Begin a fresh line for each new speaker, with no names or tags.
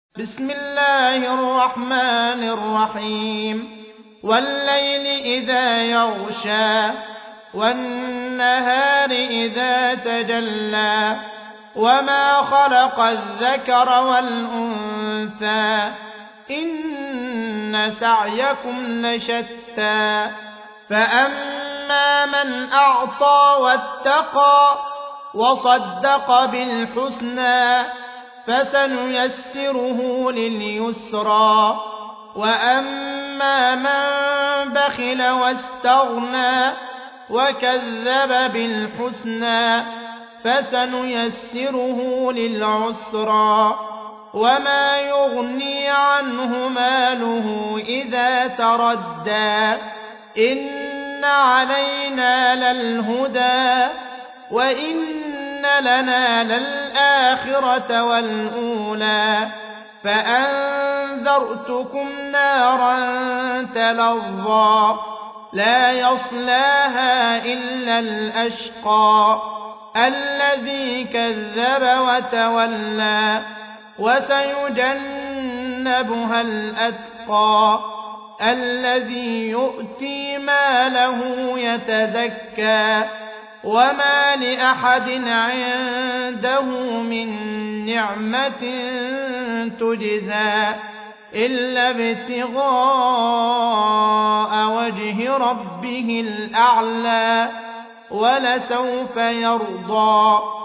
بسم الله الرحمن الرحيم والليل إذا يغشى والنهار إذا تجلى وما خلق الذكر والأنثى إن سعيكم لشتى فأما من أعطى واتقى وصدق بالحسنى فسنيسره لليسرى وأما من بخل واستغنى وكذب بالحسنى فسنيسره للعسرى وما يغني عنه ماله إذا تردى إن علينا للهدى وإن لنا للآخرة والأولى فأنذرتكم نارا تلظى لا يصلاها إلا الأشقى الذي كذب وتولى وسيجنبها الأتقى الذي يؤتي ماله يتزكى وما لأحد عنده من نعمة تجزى إلا ابتغاء وجه ربه الأعلى ولسوف يرضى